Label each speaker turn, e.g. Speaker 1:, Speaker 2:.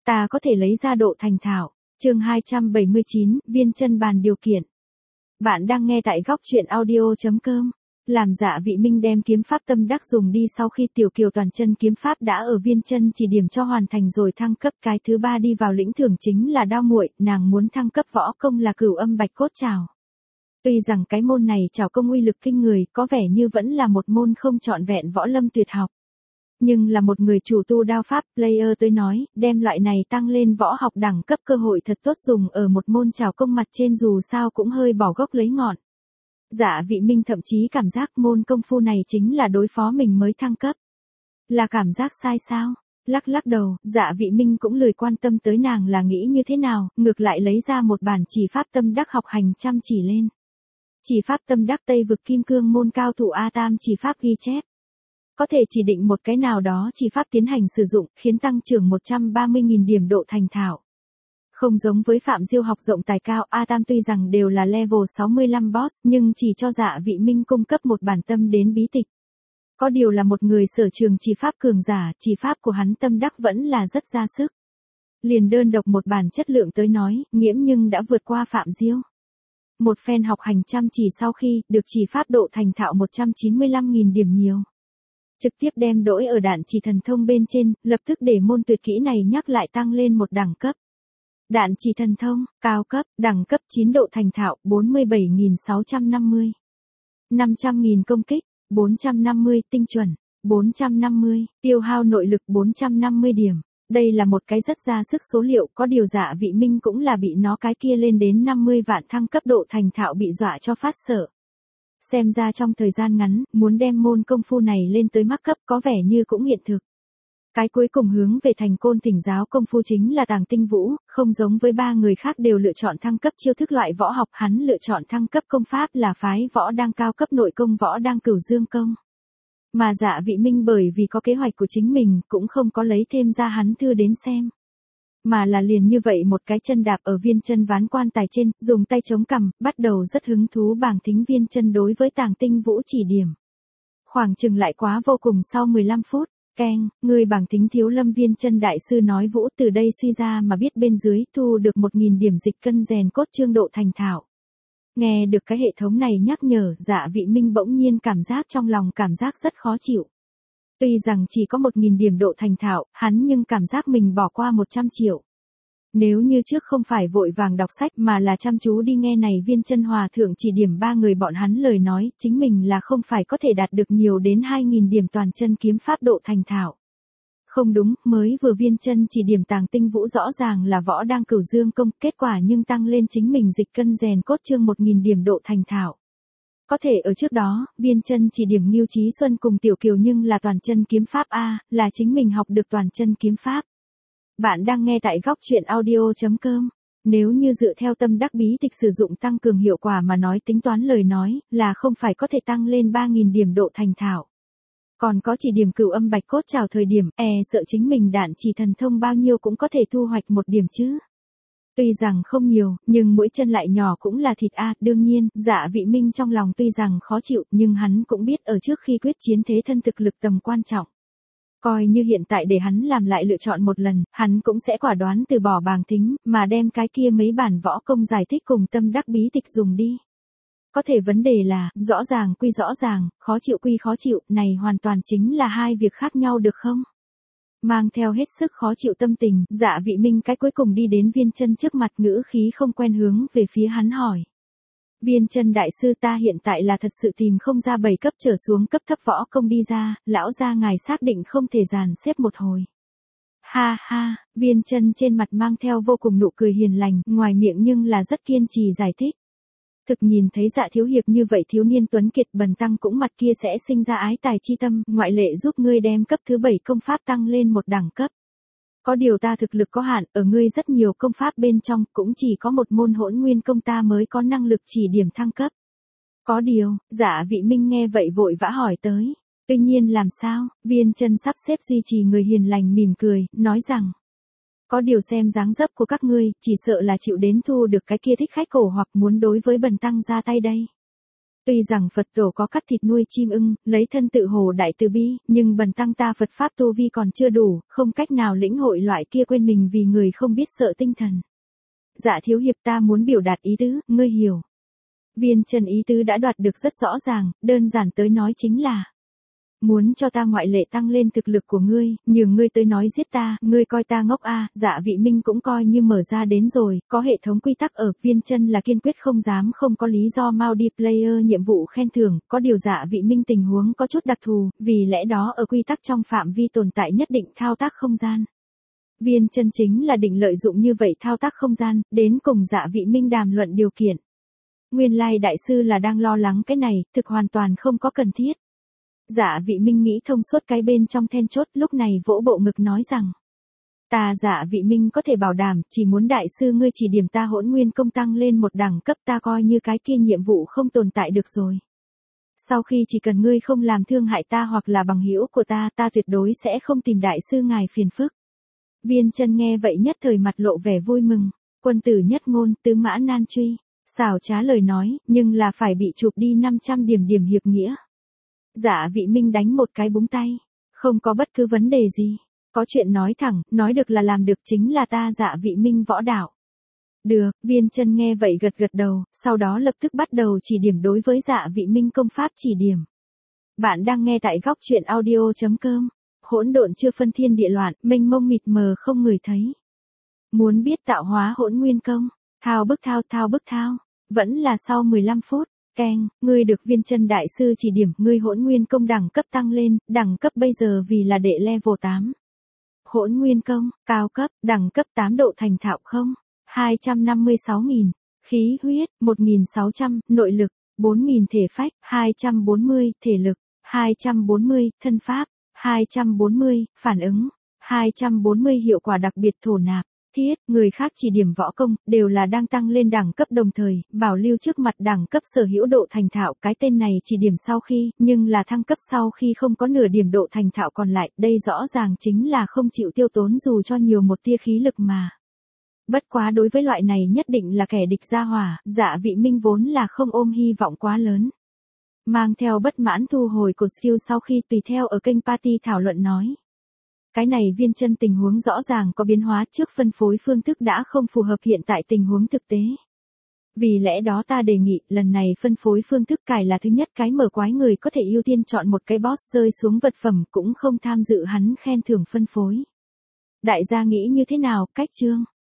Speaker 1: Ta có thể lấy ra độ thành thạo. Chương 279, viên chân bàn điều kiện. Bạn đang nghe tại góc truyện audio.com. Làm Dạ Vị Minh đem kiếm pháp tâm đắc dùng đi sau khi Tiểu Kiều toàn chân kiếm pháp đã ở viên chân chỉ điểm cho hoàn thành rồi thăng cấp, cái thứ ba đi vào lĩnh thưởng chính là đao muội, nàng muốn thăng cấp võ công là Cửu Âm Bạch Cốt Trảo. Tuy rằng cái môn này trảo công uy lực kinh người, có vẻ như vẫn là một môn không trọn vẹn võ lâm tuyệt học. Nhưng là một người chủ tu đao pháp, player tới nói, đem loại này tăng lên võ học đẳng cấp cơ hội thật tốt dùng ở một môn trảo công mặt trên dù sao cũng hơi bỏ gốc lấy ngọn. Dạ Vị Minh thậm chí cảm giác môn công phu này chính là đối phó mình mới thăng cấp. Là cảm giác sai sao? Lắc đầu, Dạ Vị Minh cũng lười quan tâm tới nàng là nghĩ như thế nào, ngược lại lấy ra một bản chỉ pháp tâm đắc học hành chăm chỉ lên. Chỉ pháp tâm đắc Tây vực kim cương môn cao thủ A Tam chỉ pháp ghi chép. Có thể chỉ định một cái nào đó chỉ pháp tiến hành sử dụng, khiến tăng trưởng 130.000 điểm độ thành thạo. Không giống với Phạm Diêu học rộng tài cao, A Tam tuy rằng đều là level 65 boss, nhưng chỉ cho Dạ Vị Minh cung cấp một bản tâm đến bí tịch. Có điều là một người sở trường chỉ pháp cường giả, chỉ pháp của hắn tâm đắc vẫn là rất ra sức. Liền đơn độc một bản chất lượng tới nói, nghiễm nhưng đã vượt qua Phạm Diêu. Một phen học hành chăm chỉ sau khi, được chỉ pháp độ thành thạo 195.000 điểm nhiều. Trực tiếp đem đỗi ở đạn chỉ thần thông bên trên, lập tức để môn tuyệt kỹ này nhắc lại tăng lên một đẳng cấp. Đạn chỉ thần thông, cao cấp, đẳng cấp 9 độ thành thạo, 47.650. 500.000 công kích, 450 tinh chuẩn, 450, tiêu hao nội lực 450 điểm. Đây là một cái rất ra sức số liệu, có điều Dạ Vị Minh cũng là bị nó cái kia lên đến 50 vạn thăng cấp độ thành thạo bị dọa cho phát sợ. Xem ra trong thời gian ngắn, muốn đem môn công phu này lên tới mắc cấp có vẻ như cũng hiện thực. Cái cuối cùng hướng về thành Côn Thỉnh giáo công phu chính là Tàng Tinh Vũ, không giống với ba người khác đều lựa chọn thăng cấp chiêu thức loại võ học, hắn lựa chọn thăng cấp công pháp là phái võ đang cao cấp nội công võ đang Cửu Dương công. Mà Dạ Vị Minh bởi vì có kế hoạch của chính mình, cũng không có lấy thêm ra hắn thư đến xem. Mà là liền như vậy một cái chân đạp ở viên chân ván quan tài trên, dùng tay chống cằm, bắt đầu rất hứng thú bảng thính viên chân đối với Tàng Tinh Vũ chỉ điểm. Khoảng chừng lại quá vô cùng sau 15 phút, keng, người bảng thính Thiếu Lâm viên chân đại sư nói Vũ từ đây suy ra mà biết bên dưới thu được 1.000 điểm dịch cân rèn cốt trương độ thành thạo. Nghe được cái hệ thống này nhắc nhở, Dạ Vị Minh bỗng nhiên cảm giác trong lòng cảm giác rất khó chịu. Tuy rằng chỉ có 1.000 điểm độ thành thạo, hắn nhưng cảm giác mình bỏ qua 100 triệu. Nếu như trước không phải vội vàng đọc sách mà là chăm chú đi nghe này viên chân hòa thượng chỉ điểm ba người bọn hắn lời nói, chính mình là không phải có thể đạt được nhiều đến 2.000 điểm toàn chân kiếm pháp độ thành thạo. Không đúng, mới vừa viên chân chỉ điểm Tàng Tinh Vũ rõ ràng là võ đang Cửu Dương công, kết quả nhưng tăng lên chính mình dịch cân rèn cốt trương 1.000 điểm độ thành thạo. Có thể ở trước đó, viên chân chỉ điểm Ngưu Chí Xuân cùng Tiểu Kiều nhưng là toàn chân kiếm pháp A, là chính mình học được toàn chân kiếm pháp. Bạn đang nghe tại góc truyện audio.com. Nếu như dựa theo tâm đắc bí tịch sử dụng tăng cường hiệu quả mà nói tính toán lời nói, là không phải có thể tăng lên 3.000 điểm độ thành thạo. Còn có chỉ điểm Cửu Âm Bạch Cốt Trảo thời điểm, sợ chính mình đạn chỉ thần thông bao nhiêu cũng có thể thu hoạch một điểm chứ. Tuy rằng không nhiều, nhưng mỗi chân lại nhỏ cũng là thịt A, đương nhiên, Dạ Vị Minh trong lòng tuy rằng khó chịu, nhưng hắn cũng biết ở trước khi quyết chiến thế thân thực lực tầm quan trọng. Coi như hiện tại để hắn làm lại lựa chọn một lần, hắn cũng sẽ quả đoán từ bỏ bảng thính, mà đem cái kia mấy bản võ công giải thích cùng tâm đắc bí tịch dùng đi. Có thể vấn đề là, rõ ràng quy rõ ràng, khó chịu quy khó chịu, này hoàn toàn chính là hai việc khác nhau được không? Mang theo hết sức khó chịu tâm tình, Dạ Vị Minh cái cuối cùng đi đến viên chân trước mặt, ngữ khí không quen hướng về phía hắn hỏi. Viên chân đại sư, ta hiện tại là thật sự tìm không ra 7 cấp trở xuống cấp thấp võ công đi ra, lão gia ngài xác định không thể dàn xếp một hồi. Ha ha, viên chân trên mặt mang theo vô cùng nụ cười hiền lành, ngoài miệng nhưng là rất kiên trì giải thích. Thực nhìn thấy Dạ thiếu hiệp như vậy thiếu niên tuấn kiệt bần tăng cũng mặt kia sẽ sinh ra ái tài chi tâm, ngoại lệ giúp ngươi đem cấp thứ 7 công pháp tăng lên một đẳng cấp. Có điều ta thực lực có hạn, ở ngươi rất nhiều công pháp bên trong, cũng chỉ có một môn Hỗn Nguyên công ta mới có năng lực chỉ điểm thăng cấp. Có điều, Dạ Vị Minh nghe vậy vội vã hỏi tới. Tuy nhiên làm sao, viên chân sắp xếp duy trì người hiền lành mỉm cười, nói rằng. Có điều xem dáng dấp của các ngươi, chỉ sợ là chịu đến thu được cái kia thích khách cổ hoặc muốn đối với bần tăng ra tay đây. Tuy rằng Phật tổ có cắt thịt nuôi chim ưng, lấy thân tự hồ đại từ bi, nhưng bần tăng ta Phật Pháp tu vi còn chưa đủ, không cách nào lĩnh hội loại kia quên mình vì người không biết sợ tinh thần. Dạ thiếu hiệp ta muốn biểu đạt ý tứ, ngươi hiểu. Viên Chân ý tứ đã đoạt được rất rõ ràng, đơn giản tới nói chính là muốn cho ta ngoại lệ tăng lên thực lực của ngươi, nhường ngươi tới nói giết ta, ngươi coi ta ngốc a, Dạ Vị Minh cũng coi như mở ra đến rồi, có hệ thống quy tắc ở, Viên Chân là kiên quyết không dám không có lý do mau đi player nhiệm vụ khen thưởng, có điều Dạ Vị Minh tình huống có chút đặc thù, vì lẽ đó ở quy tắc trong phạm vi tồn tại nhất định thao tác không gian. Viên Chân chính là định lợi dụng như vậy thao tác không gian, đến cùng Dạ Vị Minh đàm luận điều kiện. Nguyên lai đại sư là đang lo lắng cái này, thực hoàn toàn không có cần thiết. Dạ Vị Minh nghĩ thông suốt cái bên trong then chốt, lúc này vỗ bộ ngực nói rằng. Ta Dạ Vị Minh có thể bảo đảm, chỉ muốn đại sư ngươi chỉ điểm ta Hỗn Nguyên công tăng lên một đẳng cấp, ta coi như cái kia nhiệm vụ không tồn tại được rồi. Sau khi chỉ cần ngươi không làm thương hại ta hoặc là bằng hữu của ta, ta tuyệt đối sẽ không tìm đại sư ngài phiền phức. Viên Chân nghe vậy nhất thời mặt lộ vẻ vui mừng, quân tử nhất ngôn, tứ mã nan truy, xảo trá lời nói, nhưng là phải bị chụp đi 500 điểm hiệp nghĩa. Dạ Vị Minh đánh một cái búng tay, không có bất cứ vấn đề gì, có chuyện nói thẳng, nói được là làm được, chính là ta Dạ Vị Minh võ đạo. Được, Viên Chân nghe vậy gật gật đầu, sau đó lập tức bắt đầu chỉ điểm đối với Dạ Vị Minh công pháp chỉ điểm. Bạn đang nghe tại góc truyện audio.com. Hỗn độn chưa phân thiên địa loạn, mênh mông mịt mờ không người thấy. Muốn biết tạo hóa Hỗn Nguyên công, thao bức thao, vẫn là sau 15 phút. Keng, ngươi được Viên Chân đại sư chỉ điểm, ngươi Hỗn Nguyên công đẳng cấp tăng lên, đẳng cấp bây giờ vì là đệ level 8. Hỗn Nguyên công, cao cấp, đẳng cấp 8 độ thành thạo không? 256.000, khí huyết, 1.600, nội lực, 4.000 thể phách, 240, thể lực, 240, thân pháp, 240, phản ứng, 240 hiệu quả đặc biệt thổ nạp. Thiết, người khác chỉ điểm võ công, đều là đang tăng lên đẳng cấp đồng thời, bảo lưu trước mặt đẳng cấp sở hữu độ thành thạo, cái tên này chỉ điểm sau khi, nhưng là thăng cấp sau khi không có nửa điểm độ thành thạo còn lại, đây rõ ràng chính là không chịu tiêu tốn dù cho nhiều một tia khí lực mà. Bất quá đối với loại này nhất định là kẻ địch gia hỏa, Dạ Vị Minh vốn là không ôm hy vọng quá lớn. Mang theo bất mãn thu hồi cột skill sau khi tùy theo ở kênh party thảo luận nói. Cái này Viên Chân tình huống rõ ràng có biến hóa, trước phân phối phương thức đã không phù hợp hiện tại tình huống thực tế. Vì lẽ đó ta đề nghị lần này phân phối phương thức cải là thứ nhất, cái mở quái người có thể ưu tiên chọn một cái boss rơi xuống vật phẩm, cũng không tham dự hắn khen thưởng phân phối. Đại gia nghĩ như thế nào, cách chương?